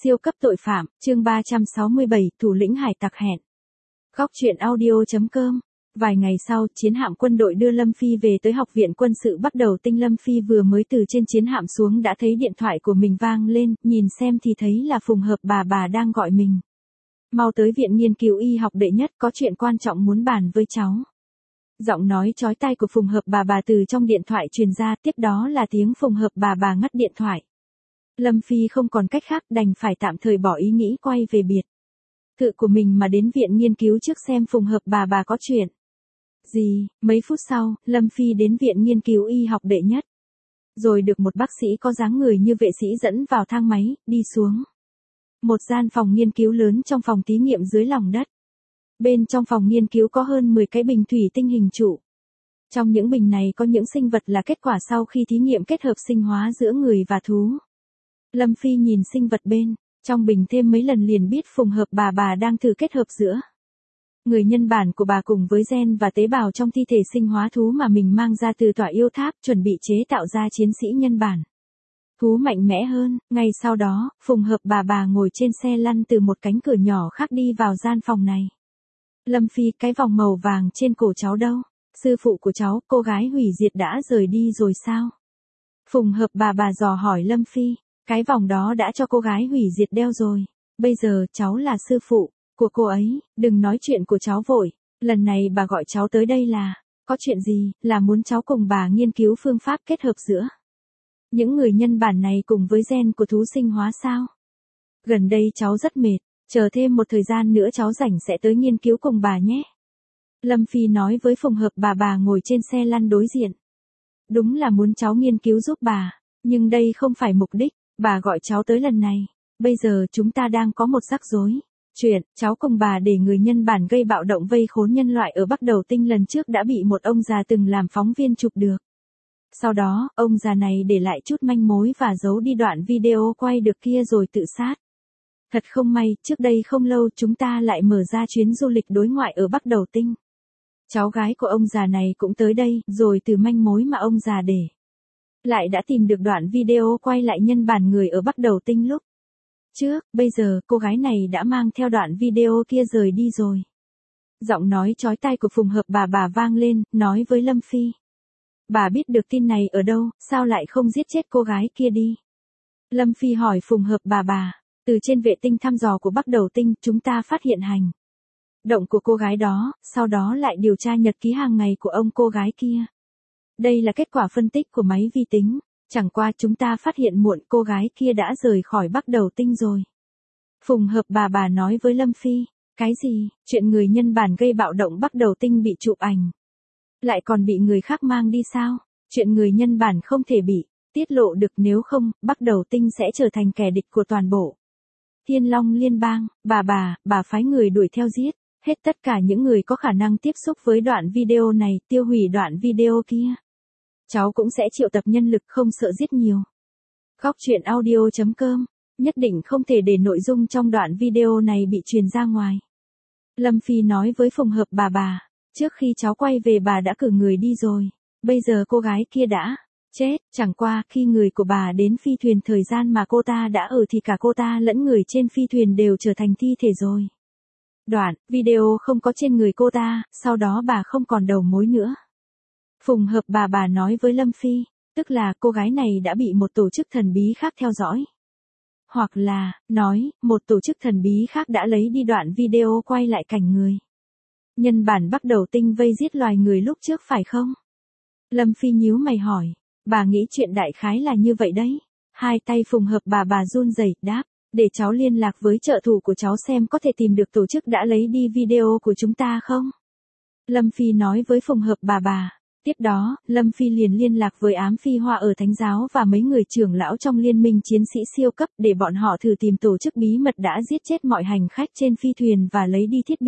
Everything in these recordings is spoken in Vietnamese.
Siêu cấp tội phạm, chương 367, thủ lĩnh hải tặc hẹn. Góc truyện audio.com. Vài ngày sau, chiến hạm quân đội đưa Lâm Phi về tới học viện quân sự bắt đầu tinh. Lâm Phi vừa mới từ trên chiến hạm xuống đã thấy điện thoại của mình vang lên, nhìn xem thì thấy là Phùng Hợp bà đang gọi mình. Mau tới viện nghiên cứu y học đệ nhất, có chuyện quan trọng muốn bàn với cháu. Giọng nói chói tai của Phùng Hợp bà từ trong điện thoại truyền ra, tiếp đó là tiếng Phùng Hợp bà ngắt điện thoại. Lâm Phi không còn cách khác đành phải tạm thời bỏ ý nghĩ quay về biệt thự của mình mà đến viện nghiên cứu trước xem Phùng Hợp bà có chuyện gì. Mấy phút sau, Lâm Phi đến viện nghiên cứu y học đệ nhất. Rồi được một bác sĩ có dáng người như vệ sĩ dẫn vào thang máy, đi xuống một gian phòng nghiên cứu lớn trong phòng thí nghiệm dưới lòng đất. Bên trong phòng nghiên cứu có hơn 10 cái bình thủy tinh hình trụ. Trong những bình này có những sinh vật là kết quả sau khi thí nghiệm kết hợp sinh hóa giữa người và thú. Lâm Phi nhìn sinh vật bên trong bình thêm mấy lần liền biết Phùng Hợp bà đang thử kết hợp giữa người nhân bản của bà cùng với gen và tế bào trong thi thể sinh hóa thú mà mình mang ra từ tòa yêu tháp, chuẩn bị chế tạo ra chiến sĩ nhân bản thú mạnh mẽ hơn. Ngay sau đó, Phùng Hợp bà ngồi trên xe lăn từ một cánh cửa nhỏ khác đi vào gian phòng này. Lâm Phi, cái vòng màu vàng trên cổ cháu đâu? Sư phụ của cháu, cô gái hủy diệt đã rời đi rồi sao? Phùng Hợp bà dò hỏi Lâm Phi. Cái vòng đó đã cho cô gái hủy diệt đeo rồi. Bây giờ cháu là sư phụ của cô ấy, đừng nói chuyện của cháu vội. Lần này bà gọi cháu tới đây là, có chuyện gì, là muốn cháu cùng bà nghiên cứu phương pháp kết hợp giữa những người nhân bản này cùng với gen của thú sinh hóa sao? Gần đây cháu rất mệt, chờ thêm một thời gian nữa cháu rảnh sẽ tới nghiên cứu cùng bà nhé. Lâm Phi nói với Phùng Hợp bà ngồi trên xe lăn đối diện. Đúng là muốn cháu nghiên cứu giúp bà, nhưng đây không phải mục đích bà gọi cháu tới lần này. Bây giờ chúng ta đang có một rắc rối chuyện, cháu cùng bà để người nhân bản gây bạo động vây khốn nhân loại ở Bắc Đầu Tinh lần trước đã bị một ông già từng làm phóng viên chụp được. Sau đó, ông già này để lại chút manh mối và giấu đi đoạn video quay được kia rồi tự sát. Thật không may, trước đây không lâu chúng ta lại mở ra chuyến du lịch đối ngoại ở Bắc Đầu Tinh. Cháu gái của ông già này cũng tới đây, rồi từ manh mối mà ông già để lại đã tìm được đoạn video quay lại nhân bản người ở Bắc Đầu Tinh lúc trước. Bây giờ, cô gái này đã mang theo đoạn video kia rời đi rồi. Giọng nói chói tai của Phùng Hợp bà vang lên, nói với Lâm Phi. Bà biết được tin này ở đâu, sao lại không giết chết cô gái kia đi? Lâm Phi hỏi Phùng Hợp bà. Từ trên vệ tinh thăm dò của Bắc Đầu Tinh, chúng ta phát hiện hành động của cô gái đó, sau đó lại điều tra nhật ký hàng ngày của ông cô gái kia. Đây là kết quả phân tích của máy vi tính. Chẳng qua chúng ta phát hiện muộn, cô gái kia đã rời khỏi Bắc Đầu Tinh rồi. Phùng Hợp bà nói với Lâm Phi. Cái gì? Chuyện người nhân bản gây bạo động Bắc Đầu Tinh bị chụp ảnh lại còn bị người khác mang đi sao? Chuyện người nhân bản không thể bị tiết lộ được, nếu không, Bắc Đầu Tinh sẽ trở thành kẻ địch của toàn bộ Thiên Long Liên bang. Bà phái người đuổi theo giết hết tất cả những người có khả năng tiếp xúc với đoạn video này, tiêu hủy đoạn video kia. Cháu cũng sẽ triệu tập nhân lực, không sợ giết nhiều. Góc truyện audio.com. Nhất định không thể để nội dung trong đoạn video này bị truyền ra ngoài. Lâm Phi nói với Phùng Hợp bà. Trước khi cháu quay về bà đã cử người đi rồi. Bây giờ cô gái kia đã chết. Chẳng qua khi người của bà đến phi thuyền, thời gian mà cô ta đã ở thì cả cô ta lẫn người trên phi thuyền đều trở thành thi thể rồi. Đoạn video không có trên người cô ta, sau đó bà không còn đầu mối nữa. Phùng Hợp bà nói với Lâm Phi, tức là cô gái này đã bị một tổ chức thần bí khác theo dõi. Hoặc là, nói, một tổ chức thần bí khác đã lấy đi đoạn video quay lại cảnh người nhân bản Bắc Đầu Tinh vây giết loài người lúc trước phải không? Lâm Phi nhíu mày hỏi, bà nghĩ chuyện đại khái là như vậy đấy. Hai tay Phùng Hợp bà run rẩy đáp, để cháu liên lạc với trợ thủ của cháu xem có thể tìm được tổ chức đã lấy đi video của chúng ta không? Lâm Phi nói với Phùng Hợp bà. Tiếp đó, Lâm Phi liền liên lạc với Ám Phi Hoa ở Thánh giáo và mấy người trưởng lão trong liên minh chiến sĩ siêu cấp để bọn họ thử tìm tổ chức bí mật đã giết chết mọi hành khách trên phi thuyền và lấy đi thiết bị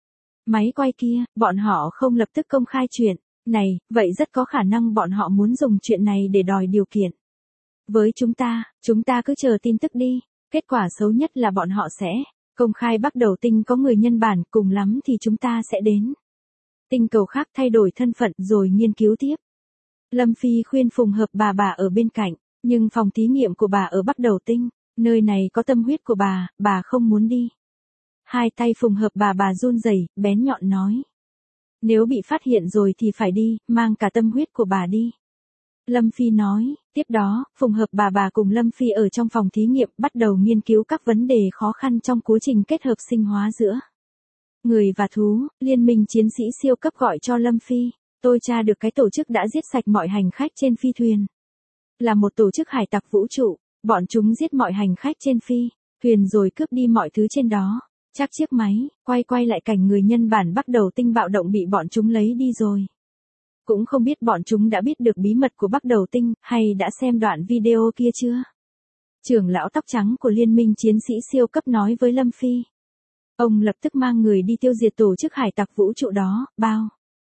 máy quay kia. Bọn họ không lập tức công khai chuyện này, vậy rất có khả năng bọn họ muốn dùng chuyện này để đòi điều kiện với chúng ta cứ chờ tin tức đi. Kết quả xấu nhất là bọn họ sẽ công khai Bắc Đầu Tinh có người nhân bản, cùng lắm thì chúng ta sẽ đến tinh cầu khác thay đổi thân phận rồi nghiên cứu tiếp. Lâm Phi khuyên Phùng Hợp bà ở bên cạnh, nhưng phòng thí nghiệm của bà ở Bắc Đầu Tinh Nơi này có tâm huyết của bà không muốn đi. Hai tay phùng hợp bà run rẩy, bén nhọn nói. Nếu bị phát hiện rồi thì phải đi, mang cả tâm huyết của bà đi. Lâm Phi nói, tiếp đó, phùng hợp bà cùng Lâm Phi ở trong phòng thí nghiệm bắt đầu nghiên cứu các vấn đề khó khăn trong quá trình kết hợp sinh hóa giữa người và thú. Liên minh chiến sĩ siêu cấp gọi cho Lâm Phi. Tôi tra được cái tổ chức đã giết sạch mọi hành khách trên phi thuyền. Là một tổ chức hải tặc vũ trụ, bọn chúng giết mọi hành khách trên phi thuyền rồi cướp đi mọi thứ trên đó. Chắc chiếc máy, quay lại cảnh người nhân bản Bắc Đầu Tinh bạo động bị bọn chúng lấy đi rồi. Cũng không biết bọn chúng đã biết được bí mật của Bắc Đầu Tinh, hay đã xem đoạn video kia chưa? Trưởng lão tóc trắng của Liên minh chiến sĩ siêu cấp nói với Lâm Phi. Ông lập tức mang người đi tiêu diệt tổ chức hải tặc vũ trụ đó, bao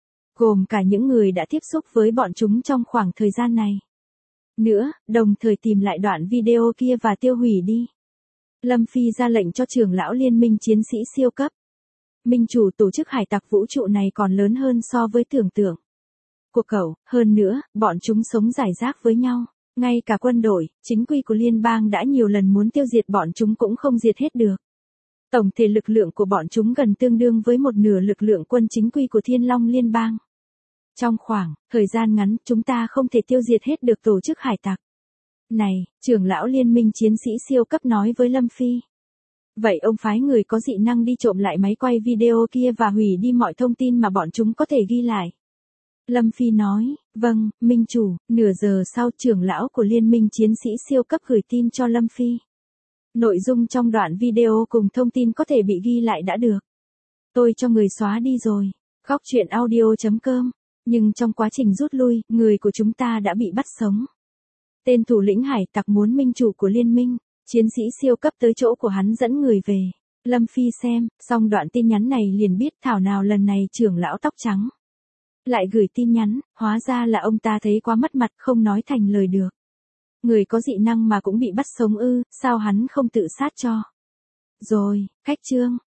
gồm cả những người đã tiếp xúc với bọn chúng trong khoảng thời gian này. Nữa, đồng thời tìm lại đoạn video kia và tiêu hủy đi. Lâm Phi ra lệnh cho trưởng lão Liên minh chiến sĩ siêu cấp. Minh chủ tổ chức hải tặc vũ trụ này còn lớn hơn so với tưởng tượng của cậu, hơn nữa, bọn chúng sống rải rác với nhau. Ngay cả quân đội, chính quy của liên bang đã nhiều lần muốn tiêu diệt bọn chúng cũng không diệt hết được. Tổng thể lực lượng của bọn chúng gần tương đương với một nửa lực lượng quân chính quy của Thiên Long liên bang. Trong khoảng thời gian ngắn, chúng ta không thể tiêu diệt hết được tổ chức hải tặc này, trưởng lão Liên minh chiến sĩ siêu cấp nói với Lâm Phi. Vậy ông phái người có dị năng đi trộm lại máy quay video kia và hủy đi mọi thông tin mà bọn chúng có thể ghi lại. Lâm Phi nói, vâng, minh chủ. Nửa giờ sau, trưởng lão của Liên minh chiến sĩ siêu cấp gửi tin cho Lâm Phi. Nội dung trong đoạn video cùng thông tin có thể bị ghi lại đã được. Tôi cho người xóa đi rồi. Góc truyện audio.com. Nhưng trong quá trình rút lui, người của chúng ta đã bị bắt sống. Tên thủ lĩnh hải tặc muốn minh chủ của liên minh, chiến sĩ siêu cấp tới chỗ của hắn dẫn người về. Lâm Phi xem, xong đoạn tin nhắn này liền biết thảo nào lần này trưởng lão tóc trắng lại gửi tin nhắn, hóa ra là ông ta thấy quá mất mặt không nói thành lời được. Người có dị năng mà cũng bị bắt sống ư, sao hắn không tự sát cho. Rồi, cách chương.